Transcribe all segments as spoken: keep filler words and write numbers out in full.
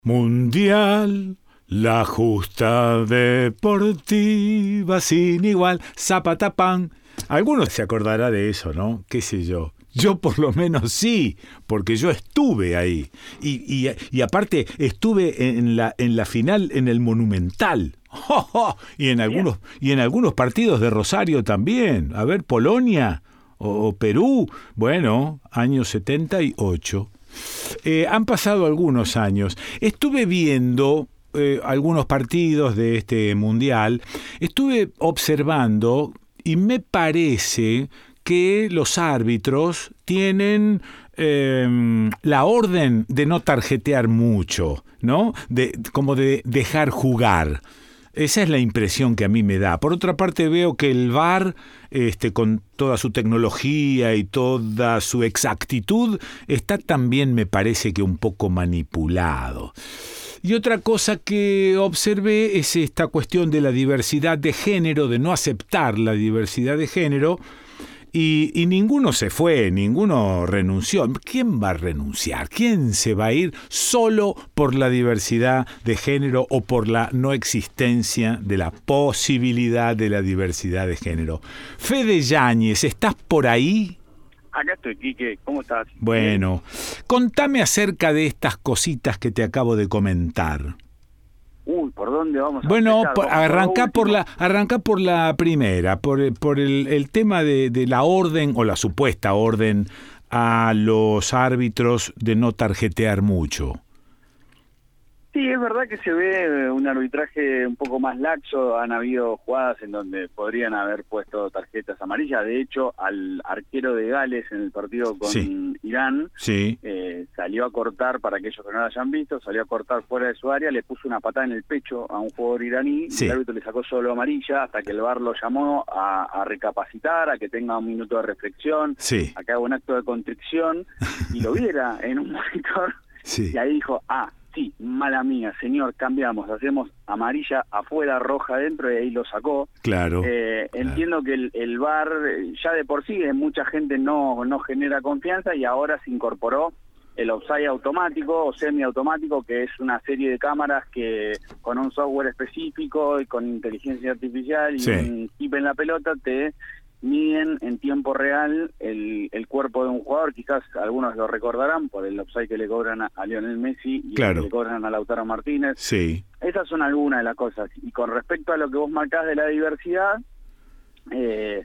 Mundial, la justa deportiva sin igual, zapatapán. Algunos se acordará de eso, ¿no? ¿Qué sé yo? Yo por lo menos sí, porque yo estuve ahí. Y, y, y aparte estuve en la, en la final en el Monumental. ¡Oh, oh! Y en algunos, y en algunos partidos de Rosario también. A ver, Polonia o, o Perú. Bueno, año setenta y ocho. Eh, han pasado algunos años. Estuve viendo eh, algunos partidos de este mundial. Estuve observando y me parece que los árbitros tienen eh, la orden de no tarjetear mucho, ¿no? De, como de dejar jugar. Esa es la impresión que a mí me da. Por otra parte, veo que el V A R, este, con toda su tecnología y toda su exactitud, está también, me parece que un poco manipulado. Y otra cosa que observé es esta cuestión de la diversidad de género, de no aceptar la diversidad de género. Y, y ninguno se fue, ninguno renunció. ¿Quién va a renunciar? ¿Quién se va a ir solo por la diversidad de género o por la no existencia de la posibilidad de la diversidad de género? Fede Yáñez, ¿estás por ahí? Acá estoy, Quique. ¿Cómo estás? Bueno, contame acerca de estas cositas que te acabo de comentar. Uy, ¿por dónde vamos a Bueno, empezar? por, Vamos arrancá por, por la arrancá por la primera, por, por el, el tema de, de la orden o la supuesta orden a los árbitros de no tarjetear mucho. Sí, es verdad que se ve un arbitraje un poco más laxo. Han habido jugadas en donde podrían haber puesto tarjetas amarillas. De hecho, al arquero de Gales en el partido con Sí. Irán, Sí. eh, salió a cortar, para aquellos que no lo hayan visto, salió a cortar fuera de su área, le puso una patada en el pecho a un jugador iraní, Sí. y el árbitro le sacó solo amarilla hasta que el V A R lo llamó a, a recapacitar, a que tenga un minuto de reflexión, Sí. a que haga un acto de contrición y lo viera en un monitor. Sí. Y ahí dijo, ah, sí, mala mía, señor, cambiamos, hacemos amarilla afuera, roja adentro, y ahí lo sacó. Claro. Eh, claro. Entiendo que el, el V A R ya de por sí en mucha gente no, no genera confianza, y ahora se incorporó el offside automático o semiautomático, que es una serie de cámaras que con un software específico y con inteligencia artificial y Sí. un chip en la pelota te miden en tiempo real el, el cuerpo de un jugador. Quizás algunos lo recordarán por el offside que le cobran a, a Lionel Messi y Claro. el que le cobran a Lautaro Martínez. Sí. Esas son algunas de las cosas. Y con respecto a lo que vos marcás de la diversidad, eh,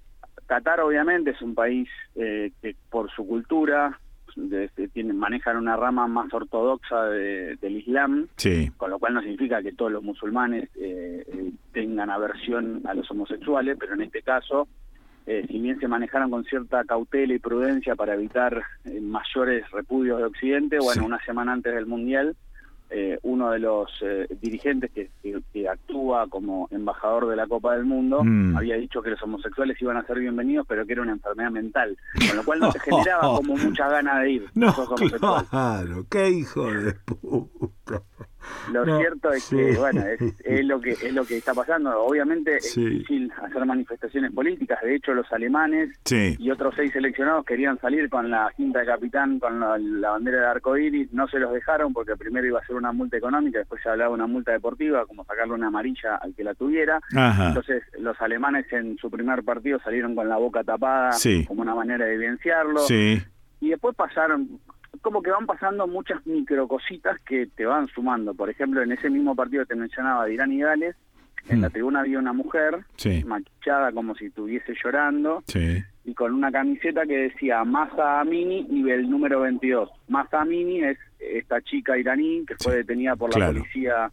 Qatar obviamente es un país eh, que por su cultura de, de, tienen, manejan una rama más ortodoxa de, del Islam, Sí. con lo cual no significa que todos los musulmanes eh, eh, tengan aversión a los homosexuales, pero en este caso, eh, si bien se manejaron con cierta cautela y prudencia para evitar eh, mayores repudios de Occidente, bueno, Sí. una semana antes del Mundial, eh, uno de los eh, dirigentes que, que, que actúa como embajador de la Copa del Mundo Mm. había dicho que los homosexuales iban a ser bienvenidos, pero que era una enfermedad mental, con lo cual no te generaba como mucha gana de ir. No, sos homosexual. claro, qué hijo de puta. Lo No, cierto es sí. que, bueno, es, es lo que es lo que está pasando. Obviamente Sí. es difícil hacer manifestaciones políticas. De hecho, los alemanes Sí. y otros seis seleccionados querían salir con la cinta de capitán, con la, la bandera de arcoíris. No se los dejaron porque primero iba a ser una multa económica, después se hablaba de una multa deportiva, como sacarle una amarilla al que la tuviera. Ajá. Entonces, los alemanes en su primer partido salieron con la boca tapada, Sí. como una manera de evidenciarlo. Sí. Y después pasaron, como que van pasando muchas microcositas que te van sumando. Por ejemplo, en ese mismo partido que te mencionaba de Irán y Gales, en Mm. la tribuna había una mujer Sí. maquillada como si estuviese llorando Sí. y con una camiseta que decía Mahsa Amini nivel número veintidós. Mahsa Amini es esta chica iraní que fue Sí. detenida por Claro. la policía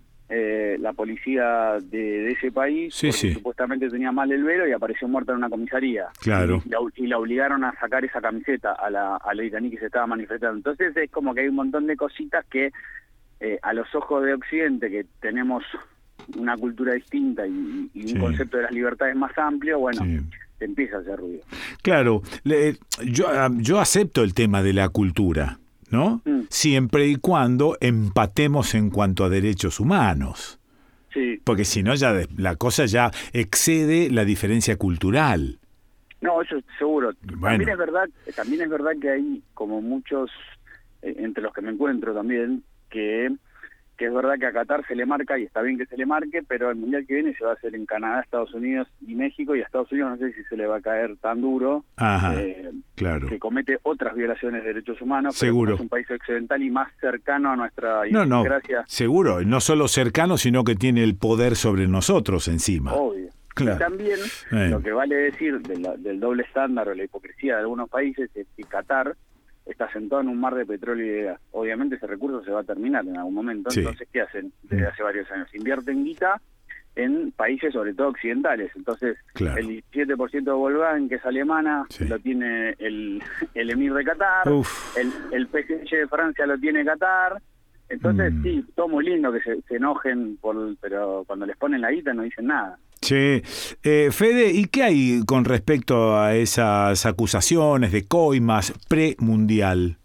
eh, la policía de, de ese país, Sí, porque sí. supuestamente tenía mal el velo y apareció muerta en una comisaría. Claro. Y la, y la obligaron a sacar esa camiseta a la, a la iraní que se estaba manifestando. Entonces es como que hay un montón de cositas que eh, a los ojos de Occidente, que tenemos una cultura distinta y, y un Sí. concepto de las libertades más amplio, bueno, Sí. te empieza a hacer ruido. Claro, le- yo, yo acepto el tema de la cultura, ¿no? Mm. Siempre y cuando empatemos en cuanto a derechos humanos. Sí. Porque si no, ya de- la cosa ya excede la diferencia cultural. No, eso seguro. Bueno. También es verdad, también es verdad que hay como muchos, eh, entre los que me encuentro también, que, que es verdad que a Qatar se le marca, y está bien que se le marque, pero el Mundial que viene se va a hacer en Canadá, Estados Unidos y México, y a Estados Unidos no sé si se le va a caer tan duro. Ajá, eh, claro. Que comete otras violaciones de derechos humanos, Seguro. pero es un país occidental y más cercano a nuestra No, no, idiosincrasia. seguro, no solo cercano, sino que tiene el poder sobre nosotros encima. Obvio. Claro. Y también eh. lo que vale decir de la, del doble estándar o la hipocresía de algunos países es que Qatar está sentado en un mar de petróleo y de gas. Obviamente ese recurso se va a terminar en algún momento. Sí. Entonces, ¿qué hacen? Desde hace varios años invierten guita en países sobre todo occidentales. Entonces, claro. el diecisiete por ciento de Volkswagen, que es alemana, sí. lo tiene el, el emir de Qatar, Uf. el, el P S G de Francia lo tiene Qatar. Entonces, mm. sí, todo muy lindo que se, se enojen, por, pero cuando les ponen la guita no dicen nada. Che, eh, Fede, ¿y qué hay con respecto a esas acusaciones de coimas premundial?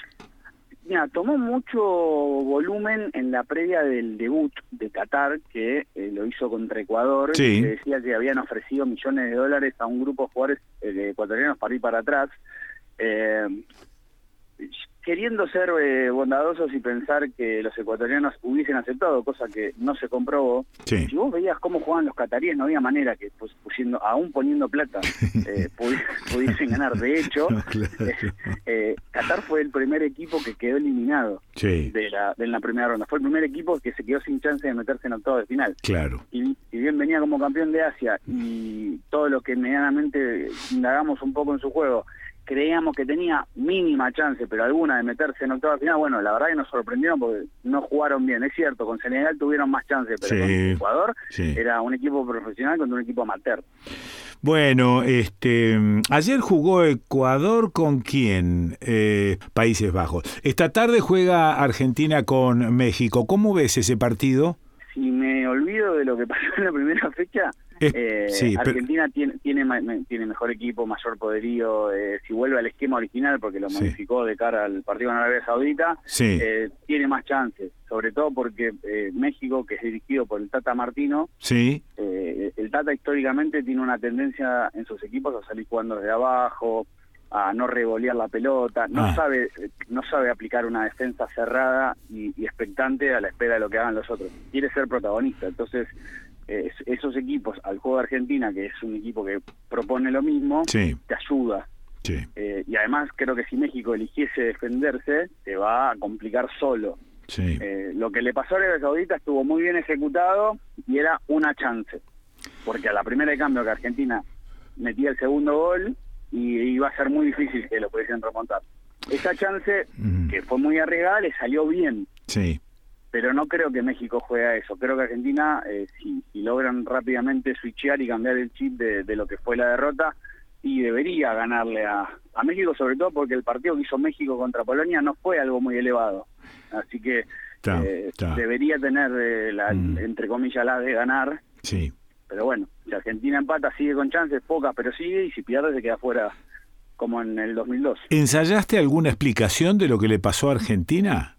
Mira, tomó mucho volumen en la previa del debut de Qatar, que eh, lo hizo contra Ecuador, sí. que decía que habían ofrecido millones de dólares a un grupo de jugadores eh, ecuatorianos para ir para atrás. Eh, queriendo ser eh, bondadosos y pensar que los ecuatorianos hubiesen aceptado, cosa que no se comprobó. Sí. Si vos veías cómo jugaban los cataríes, no había manera que, pues, pusiendo, aún poniendo plata, eh, pudi- pudiesen ganar. De hecho, no, claro. eh, eh, Qatar fue el primer equipo que quedó eliminado sí. de, la, de la primera ronda. Fue el primer equipo que se quedó sin chance de meterse en octavos de final. Claro. Y si bien venía como campeón de Asia y todo lo que medianamente indagamos un poco en su juego, creíamos que tenía mínima chance, pero alguna de meterse en octava final, bueno, la verdad que nos sorprendieron porque no jugaron bien. Es cierto, con Senegal tuvieron más chance, pero sí, con Ecuador sí. era un equipo profesional contra un equipo amateur. Bueno, este, ayer jugó Ecuador con quién, eh, Países Bajos. Esta tarde juega Argentina con México. ¿Cómo ves ese partido? Si me olvido de lo que pasó en la primera fecha, Es, eh, sí, Argentina pero... tiene, tiene tiene mejor equipo, mayor poderío. Eh, si vuelve al esquema original, porque lo sí. modificó de cara al partido con Arabia Saudita, sí. eh, tiene más chances. Sobre todo porque eh, México, que es dirigido por el Tata Martino, sí. eh, el Tata históricamente tiene una tendencia en sus equipos a salir jugando desde abajo, a no revolear la pelota, no ah. sabe no sabe aplicar una defensa cerrada y, y expectante a la espera de lo que hagan los otros. Quiere ser protagonista. Entonces, eh, esos equipos, al juego de Argentina, que es un equipo que propone lo mismo, sí. te ayuda. Sí. Eh, y además creo que si México eligiese defenderse, te va a complicar solo. Sí. Eh, lo que le pasó a Arabia Saudita estuvo muy bien ejecutado y era una chance. Porque a la primera de cambio que Argentina metía el segundo gol, y iba a ser muy difícil que lo pudiesen remontar. Esa chance, mm. que fue muy arriesgada, le salió bien. Sí. Pero no creo que México juegue a eso. Creo que Argentina, eh, si, si logran rápidamente switchear y cambiar el chip de, de lo que fue la derrota, y debería ganarle a, a México, sobre todo porque el partido que hizo México contra Polonia no fue algo muy elevado. Así que ta, eh, ta. debería tener, eh, la, mm. entre comillas, la de ganar. Sí. Pero bueno, si Argentina empata, sigue con chances, pocas, pero sigue, y si pierde se queda fuera, como en el dos mil dos. ¿Ensayaste alguna explicación de lo que le pasó a Argentina?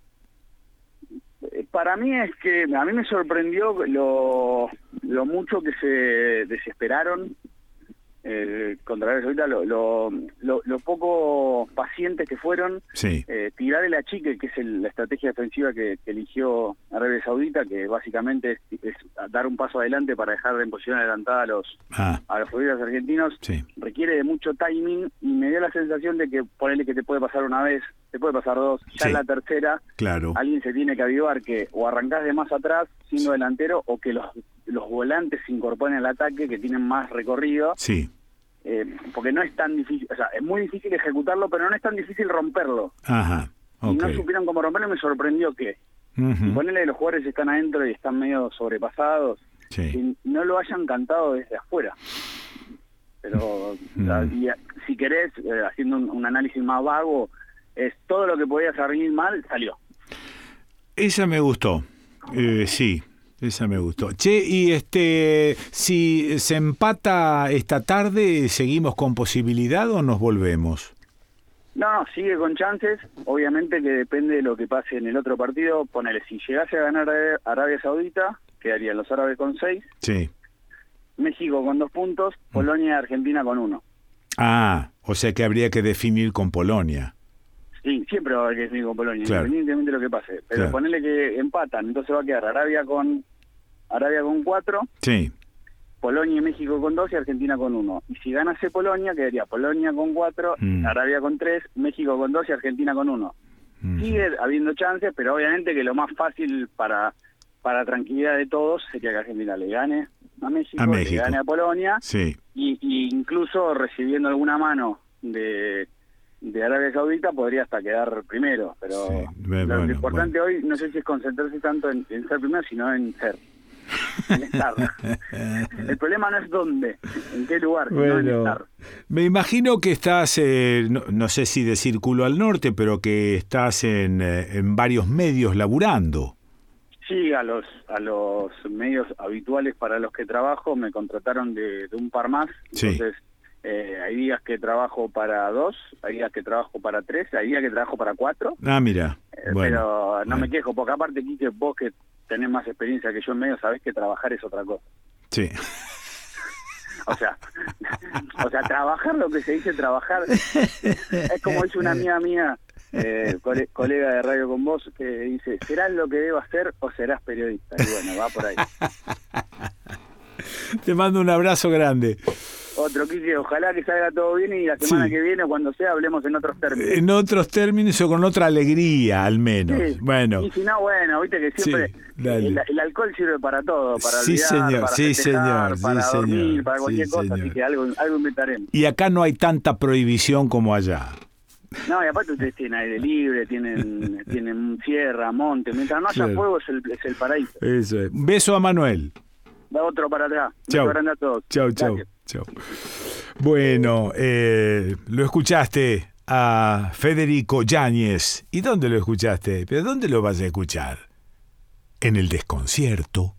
Eh, para mí es que, a mí me sorprendió lo, lo mucho que se desesperaron eh, contra Arabia Saudita, lo, lo, lo, lo poco pacientes que fueron. Sí. Eh, tirar el achique, que es el, la estrategia defensiva que, que eligió Arabia Saudita, que básicamente es, es dar un paso adelante para dejar en posición adelantada a los ah. a los futbolistas argentinos, sí. requiere de mucho timing, y me dio la sensación de que ponele que te puede pasar una vez, te puede pasar dos, ya sí. en la tercera, claro. alguien se tiene que avivar que o arrancás de más atrás siendo sí. delantero, o que los, los volantes se incorporen al ataque, que tienen más recorrido. Sí. Eh, porque no es tan difícil, o sea, es muy difícil ejecutarlo, pero no es tan difícil romperlo. Ajá, okay. Y no supieron cómo romperlo, y me sorprendió que, uh-huh. ponele, los jugadores están adentro y están medio sobrepasados, sí. que no lo hayan cantado desde afuera. Pero uh-huh. y, si querés, eh, haciendo un, un análisis más vago, es todo lo que podía salir mal, salió. Esa me gustó, eh, sí. Esa me gustó. Che, y este, si se empata esta tarde, ¿seguimos con posibilidad o nos volvemos? No, no, sigue con chances. Obviamente que depende de lo que pase en el otro partido. Ponele, si llegase a ganar Arabia Saudita, quedarían los árabes con seis. Sí. México con dos puntos, Polonia y Argentina con uno. Ah, o sea que habría que definir con Polonia. Sí, siempre va a haber que definir con Polonia, Claro. independientemente de lo que pase. Pero Claro. ponele que empatan, entonces va a quedar Arabia con Arabia con cuatro, Sí. Polonia y México con dos y Argentina con uno. Y si ganase Polonia, quedaría Polonia con cuatro, Mm. Arabia con tres, México con dos y Argentina con uno. Mm. Sigue habiendo chances, pero obviamente que lo más fácil para para tranquilidad de todos sería que Argentina le gane a México, A le México. gane a Polonia, Sí. y, y incluso recibiendo alguna mano de, de Arabia Saudita podría hasta quedar primero. Pero Sí, lo, bueno, lo importante hoy no sé si es concentrarse tanto en, en ser primero, sino en ser. En estar. El problema no es dónde, en qué lugar, sino en Bueno, estar. me imagino que estás, eh, no, no sé si de Círculo al Norte, pero que estás en, eh, en varios medios laburando. Sí, a los a los medios habituales para los que trabajo me contrataron de, de un par más. Sí. Entonces, eh, hay días que trabajo para dos, hay días que trabajo para tres, hay días que trabajo para cuatro. Ah, mira. Eh, Bueno, pero no bueno. me quejo, porque aparte, Quique, vos que tenés más experiencia que yo en medio, sabés que trabajar es otra cosa. Sí. O sea, o sea, trabajar, lo que se dice trabajar, es como dice una amiga mía, eh, cole- colega de Radio con Vos, que dice, ¿serás lo que debo hacer o serás periodista? Y bueno, va por ahí. Te mando un abrazo grande. Otro, Quique, ojalá que salga todo bien y la semana Sí. que viene, cuando sea, hablemos en otros términos. En otros términos o con otra alegría, al menos. Sí. Bueno. Y si no, bueno, viste que siempre Sí, dale. el, el alcohol sirve para todo, para Sí, olvidar, señor, para sí, festejar, señor, para sí, dormir, señor, para cualquier sí, cosa, señor. así que algo, algo inventaremos. Y acá no hay tanta prohibición como allá. No, y aparte ustedes tienen aire libre, tienen tienen sierra, monte, mientras no haya Claro. fuego es el, es el paraíso. Eso es. Un beso a Manuel. Va otro para atrás. Chau. Beso grande a todos. Chau, chau, Gracias. chau. Bueno, eh, lo escuchaste a Federico Yáñez. ¿Y dónde lo escuchaste? ¿Pero dónde lo vas a escuchar? En el desconcierto.